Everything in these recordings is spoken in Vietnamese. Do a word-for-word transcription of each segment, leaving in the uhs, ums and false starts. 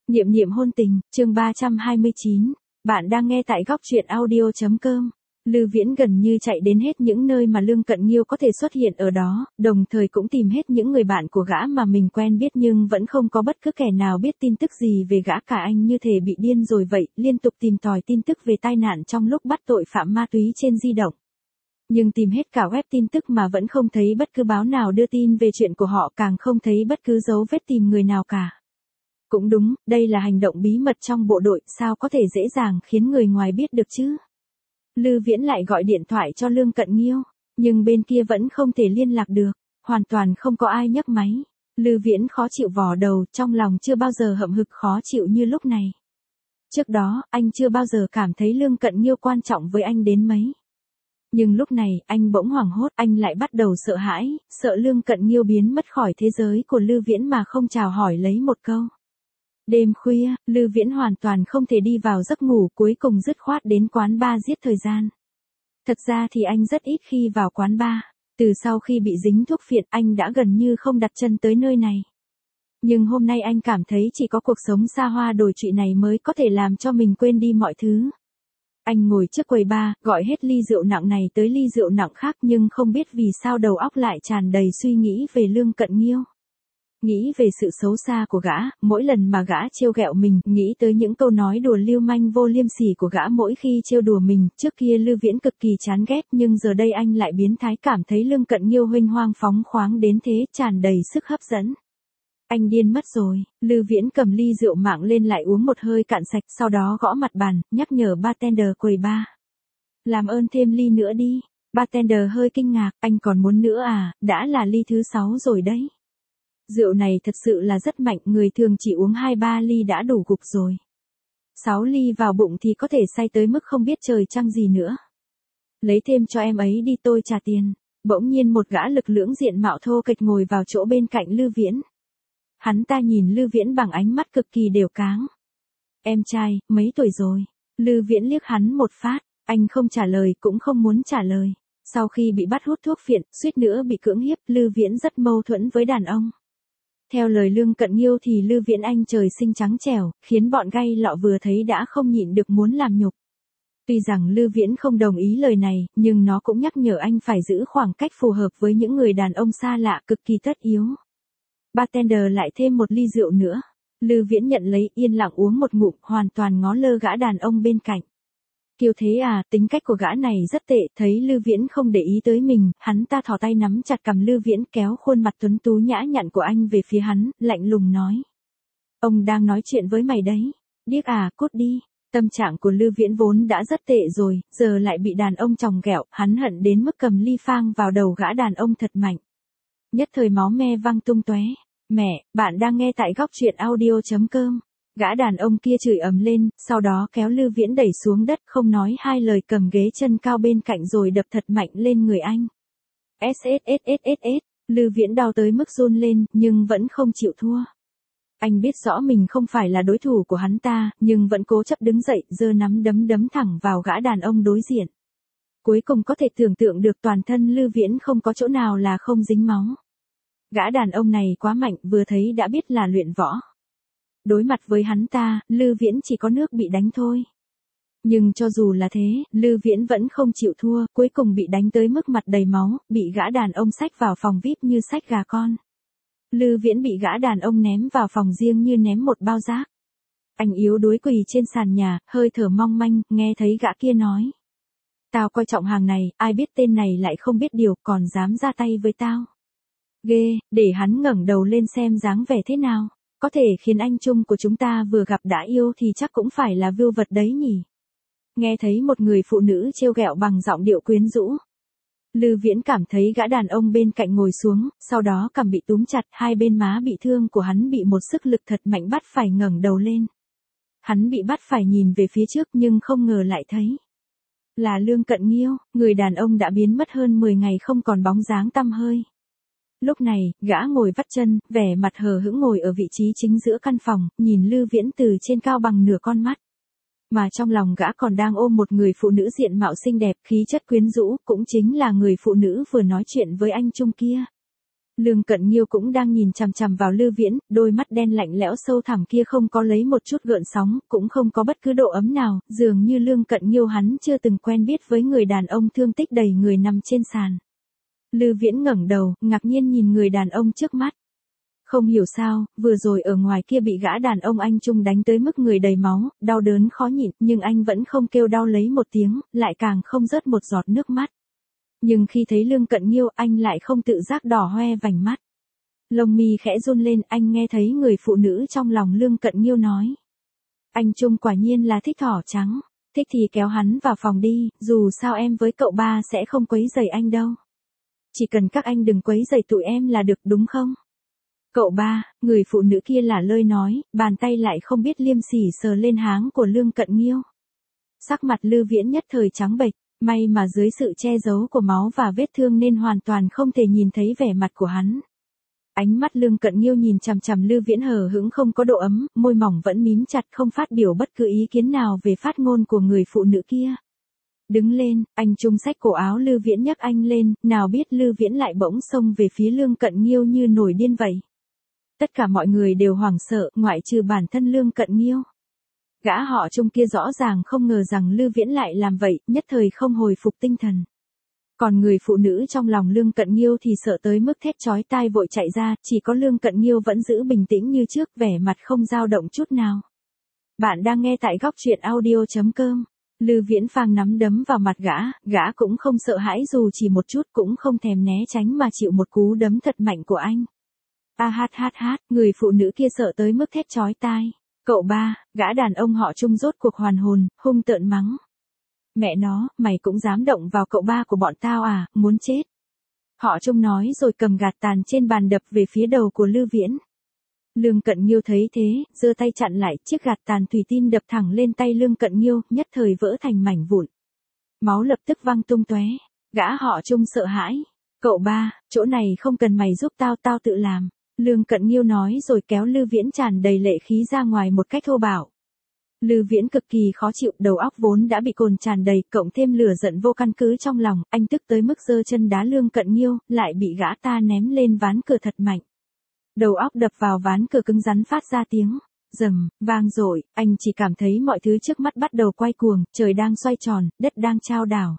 Niệm niệm hôn tình, chương ba trăm hai mươi chín. Bạn đang nghe tại góc truyện audio chấm com. Lư Viễn gần như chạy đến hết những nơi mà Lương Cận Nghiêu có thể xuất hiện ở đó, đồng thời cũng tìm hết những người bạn của gã mà mình quen biết, nhưng vẫn không có bất cứ kẻ nào biết tin tức gì về gã cả. Anh như thể bị điên rồi vậy, liên tục tìm tòi tin tức về tai nạn trong lúc bắt tội phạm ma túy trên di động. Nhưng tìm hết cả web tin tức mà vẫn không thấy bất cứ báo nào đưa tin về chuyện của họ, càng không thấy bất cứ dấu vết tìm người nào cả. Cũng đúng, đây là hành động bí mật trong bộ đội, sao có thể dễ dàng khiến người ngoài biết được chứ? Lư Viễn lại gọi điện thoại cho Lương Cận Nghiêu, nhưng bên kia vẫn không thể liên lạc được, hoàn toàn không có ai nhấc máy. Lư Viễn khó chịu vò đầu, trong lòng chưa bao giờ hậm hực khó chịu như lúc này. Trước đó, anh chưa bao giờ cảm thấy Lương Cận Nghiêu quan trọng với anh đến mấy. Nhưng lúc này, anh bỗng hoảng hốt, anh lại bắt đầu sợ hãi, sợ Lương Cận Nghiêu biến mất khỏi thế giới của Lư Viễn mà không chào hỏi lấy một câu. Đêm khuya, Lư Viễn hoàn toàn không thể đi vào giấc ngủ, cuối cùng dứt khoát đến quán bar giết thời gian. Thật ra thì anh rất ít khi vào quán bar, từ sau khi bị dính thuốc phiện anh đã gần như không đặt chân tới nơi này. Nhưng hôm nay anh cảm thấy chỉ có cuộc sống xa hoa đồi trụy này mới có thể làm cho mình quên đi mọi thứ. Anh ngồi trước quầy bar, gọi hết ly rượu nặng này tới ly rượu nặng khác, nhưng không biết vì sao đầu óc lại tràn đầy suy nghĩ về Lương Cận Nghiêu. Nghĩ về sự xấu xa của gã, mỗi lần mà gã trêu ghẹo mình, nghĩ tới những câu nói đùa lưu manh vô liêm sỉ của gã mỗi khi trêu đùa mình. Trước kia Lư Viễn cực kỳ chán ghét, nhưng giờ đây anh lại biến thái, cảm thấy Lương Cận Nghiêu huênh hoang phóng khoáng đến thế, tràn đầy sức hấp dẫn. Anh điên mất rồi. Lư Viễn cầm ly rượu mạng lên lại uống một hơi cạn sạch, sau đó gõ mặt bàn, nhắc nhở bartender quầy bar. Làm ơn thêm ly nữa đi. Bartender hơi kinh ngạc, anh còn muốn nữa à, đã là ly thứ sáu rồi đấy. Rượu này thật sự là rất mạnh, người thường chỉ uống hai ba ly đã đủ gục rồi. Sáu ly vào bụng thì có thể say tới mức không biết trời trăng gì nữa. Lấy thêm cho em ấy đi, tôi trả tiền. Bỗng nhiên một gã lực lưỡng diện mạo thô kệch ngồi vào chỗ bên cạnh Lư Viễn. Hắn ta nhìn Lư Viễn bằng ánh mắt cực kỳ đều cáng. Em trai, mấy tuổi rồi? Lư Viễn liếc hắn một phát, anh không trả lời cũng không muốn trả lời. Sau khi bị bắt hút thuốc phiện, suýt nữa bị cưỡng hiếp, Lư Viễn rất mâu thuẫn với đàn ông. Theo lời Lương Cận Nghiêu thì Lư Viễn anh trời sinh trắng trẻo, khiến bọn gay lọ vừa thấy đã không nhịn được muốn làm nhục. Tuy rằng Lư Viễn không đồng ý lời này, nhưng nó cũng nhắc nhở anh phải giữ khoảng cách phù hợp với những người đàn ông xa lạ, cực kỳ tất yếu. Bartender lại thêm một ly rượu nữa. Lư Viễn nhận lấy, yên lặng uống một ngụm, hoàn toàn ngó lơ gã đàn ông bên cạnh. Kiêu thế à, tính cách của gã này rất tệ. Thấy Lư Viễn không để ý tới mình, hắn ta thò tay nắm chặt cằm Lư Viễn, kéo khuôn mặt tuấn tú nhã nhặn của anh về phía hắn, lạnh lùng nói. Ông đang nói chuyện với mày đấy. Điếc à, cút đi. Tâm trạng của Lư Viễn vốn đã rất tệ rồi, giờ lại bị đàn ông chòng ghẹo, hắn hận đến mức cầm ly phang vào đầu gã đàn ông thật mạnh. Nhất thời máu me văng tung tóe. Mẹ, bạn đang nghe tại góc truyện audio chấm com. Gã đàn ông kia chửi ầm lên, sau đó kéo Lư Viễn đẩy xuống đất, không nói hai lời cầm ghế chân cao bên cạnh rồi đập thật mạnh lên người anh. ét ét ét ét ét ét, Lư Viễn đau tới mức run lên, nhưng vẫn không chịu thua. Anh biết rõ mình không phải là đối thủ của hắn ta, nhưng vẫn cố chấp đứng dậy, giơ nắm đấm đấm thẳng vào gã đàn ông đối diện. Cuối cùng có thể tưởng tượng được toàn thân Lư Viễn không có chỗ nào là không dính máu. Gã đàn ông này quá mạnh, vừa thấy đã biết là luyện võ. Đối mặt với hắn ta, Lư Viễn chỉ có nước bị đánh thôi. Nhưng cho dù là thế, Lư Viễn vẫn không chịu thua, cuối cùng bị đánh tới mức mặt đầy máu, bị gã đàn ông xách vào phòng vi ai pi như xách gà con. Lư Viễn bị gã đàn ông ném vào phòng riêng như ném một bao rác. Anh yếu đuối quỳ trên sàn nhà, hơi thở mong manh, nghe thấy gã kia nói. Tao coi trọng hàng này, ai biết tên này lại không biết điều, còn dám ra tay với tao. Ghê, để hắn ngẩng đầu lên xem dáng vẻ thế nào. Có thể khiến anh Trung của chúng ta vừa gặp đã yêu thì chắc cũng phải là vưu vật đấy nhỉ. Nghe thấy một người phụ nữ trêu ghẹo bằng giọng điệu quyến rũ. Lư Viễn cảm thấy gã đàn ông bên cạnh ngồi xuống, sau đó cằm bị túm chặt, hai bên má bị thương của hắn bị một sức lực thật mạnh bắt phải ngẩng đầu lên. Hắn bị bắt phải nhìn về phía trước nhưng không ngờ lại thấy. Là Lương Cận Nghiêu, người đàn ông đã biến mất hơn mười ngày không còn bóng dáng tăm hơi. Lúc này, gã ngồi vắt chân, vẻ mặt hờ hững ngồi ở vị trí chính giữa căn phòng, nhìn Lư Viễn từ trên cao bằng nửa con mắt. Mà trong lòng gã còn đang ôm một người phụ nữ diện mạo xinh đẹp, khí chất quyến rũ, cũng chính là người phụ nữ vừa nói chuyện với anh Trung kia. Lương Cận Nhiêu cũng đang nhìn chằm chằm vào Lư Viễn, đôi mắt đen lạnh lẽo sâu thẳm kia không có lấy một chút gợn sóng, cũng không có bất cứ độ ấm nào, dường như Lương Cận Nhiêu hắn chưa từng quen biết với người đàn ông thương tích đầy người nằm trên sàn. Lư Viễn ngẩng đầu, ngạc nhiên nhìn người đàn ông trước mắt. Không hiểu sao, vừa rồi ở ngoài kia bị gã đàn ông anh Trung đánh tới mức người đầy máu, đau đớn khó nhịn, nhưng anh vẫn không kêu đau lấy một tiếng, lại càng không rớt một giọt nước mắt. Nhưng khi thấy Lương Cận Nhiêu, anh lại không tự giác đỏ hoe vành mắt. Lông mi khẽ run lên, anh nghe thấy người phụ nữ trong lòng Lương Cận Nhiêu nói. Anh Trung quả nhiên là thích thỏ trắng, thích thì kéo hắn vào phòng đi, dù sao em với cậu ba sẽ không quấy rầy anh đâu. Chỉ cần các anh đừng quấy rầy tụi em là được đúng không? Cậu ba, người phụ nữ kia là lơi nói, bàn tay lại không biết liêm sỉ sờ lên háng của Lương Cận Nhiêu. Sắc mặt Lư Viễn nhất thời trắng bệch, may mà dưới sự che giấu của máu và vết thương nên hoàn toàn không thể nhìn thấy vẻ mặt của hắn. Ánh mắt Lương Cận Nhiêu nhìn chằm chằm Lư Viễn hờ hững không có độ ấm, môi mỏng vẫn mím chặt không phát biểu bất cứ ý kiến nào về phát ngôn của người phụ nữ kia. Đứng lên, anh Trung xách cổ áo Lư Viễn nhấc anh lên, nào biết Lư Viễn lại bỗng xông về phía Lương Cận Nhiêu như nổi điên vậy. Tất cả mọi người đều hoảng sợ, ngoại trừ bản thân Lương Cận Nhiêu. Gã họ Trung kia rõ ràng không ngờ rằng Lư Viễn lại làm vậy, nhất thời không hồi phục tinh thần. Còn người phụ nữ trong lòng Lương Cận Nhiêu thì sợ tới mức thét chói tai vội chạy ra, chỉ có Lương Cận Nhiêu vẫn giữ bình tĩnh như trước, vẻ mặt không dao động chút nào. Bạn đang nghe tại góc truyện audio chấm com. Lư Viễn phang nắm đấm vào mặt gã, gã cũng không sợ hãi dù chỉ một chút, cũng không thèm né tránh mà chịu một cú đấm thật mạnh của anh. A hát hát hát, người phụ nữ kia sợ tới mức thét chói tai. Cậu ba, gã đàn ông họ Trung rốt cuộc hoàn hồn, hung tợn mắng. Mẹ nó, mày cũng dám động vào cậu ba của bọn tao à, muốn chết. Họ Trung nói rồi cầm gạt tàn trên bàn đập về phía đầu của Lư Viễn. Lương Cận Nhiêu thấy thế, giơ tay chặn lại, chiếc gạt tàn thủy tinh đập thẳng lên tay Lương Cận Nhiêu, nhất thời vỡ thành mảnh vụn. Máu lập tức văng tung tóe. Gã họ Trung sợ hãi. Cậu ba, chỗ này không cần mày giúp tao, tao tự làm. Lương Cận Nhiêu nói rồi kéo Lư Viễn tràn đầy lệ khí ra ngoài một cách thô bạo. Lư Viễn cực kỳ khó chịu, đầu óc vốn đã bị cồn tràn đầy, cộng thêm lửa giận vô căn cứ trong lòng, anh tức tới mức giơ chân đá Lương Cận Nhiêu, lại bị gã ta ném lên ván cửa thật mạnh. Đầu óc đập vào ván cửa cứng rắn phát ra tiếng rầm vang dội, anh chỉ cảm thấy mọi thứ trước mắt bắt đầu quay cuồng, trời đang xoay tròn, đất đang chao đảo.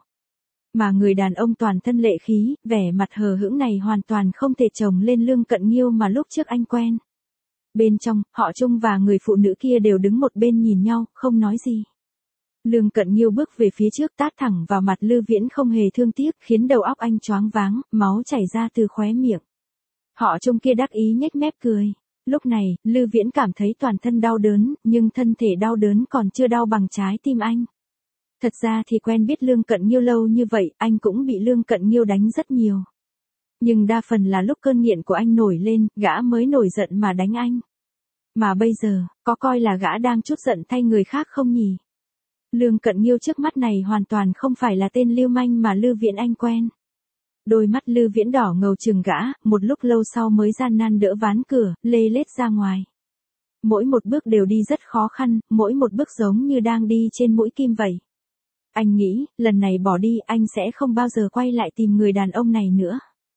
Mà người đàn ông toàn thân lệ khí, vẻ mặt hờ hững này hoàn toàn không thể chồng lên Lương Cận Nhiêu mà lúc trước anh quen. Bên trong, họ Trung và người phụ nữ kia đều đứng một bên nhìn nhau, không nói gì. Lương Cận Nhiêu bước về phía trước tát thẳng vào mặt Lư Viễn không hề thương tiếc, khiến đầu óc anh choáng váng, máu chảy ra từ khóe miệng. Họ Trung kia đắc ý nhếch mép cười. Lúc này, Lư Viễn cảm thấy toàn thân đau đớn, nhưng thân thể đau đớn còn chưa đau bằng trái tim anh. Thật ra thì quen biết Lương Cận Nhiêu lâu như vậy, anh cũng bị Lương Cận Nhiêu đánh rất nhiều. Nhưng đa phần là lúc cơn nghiện của anh nổi lên, gã mới nổi giận mà đánh anh. Mà bây giờ, có coi là gã đang trút giận thay người khác không nhỉ? Lương Cận Nhiêu trước mắt này hoàn toàn không phải là tên lưu manh mà Lư Viễn anh quen. Đôi mắt Lư Viễn đỏ ngầu chừng gã, một lúc lâu sau mới gian nan đỡ ván cửa, lê lết ra ngoài. Mỗi một bước đều đi rất khó khăn, mỗi một bước giống như đang đi trên mũi kim vậy. Anh nghĩ, lần này bỏ đi anh sẽ không bao giờ quay lại tìm người đàn ông này nữa.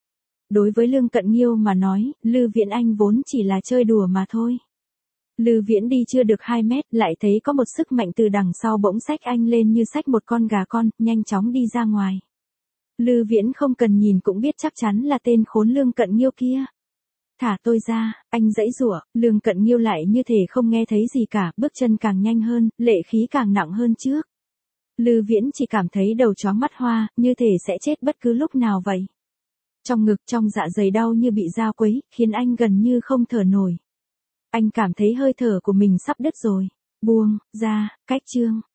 Đối với Lương Cận Nhiêu mà nói, Lư Viễn anh vốn chỉ là chơi đùa mà thôi. Lư Viễn đi chưa được hai mét, lại thấy có một sức mạnh từ đằng sau bỗng xách anh lên như xách một con gà con, nhanh chóng đi ra ngoài. Lư Viễn không cần nhìn cũng biết chắc chắn là tên khốn Lương Cận Nhiêu kia. Thả tôi ra, anh giãy giụa, Lương Cận Nhiêu lại như thể không nghe thấy gì cả, bước chân càng nhanh hơn, lệ khí càng nặng hơn trước. Lư Viễn chỉ cảm thấy đầu chóng mắt hoa, như thể sẽ chết bất cứ lúc nào vậy. Trong ngực trong dạ dày đau như bị dao quấy, khiến anh gần như không thở nổi. Anh cảm thấy hơi thở của mình sắp đứt rồi. Buông ra, cách chương.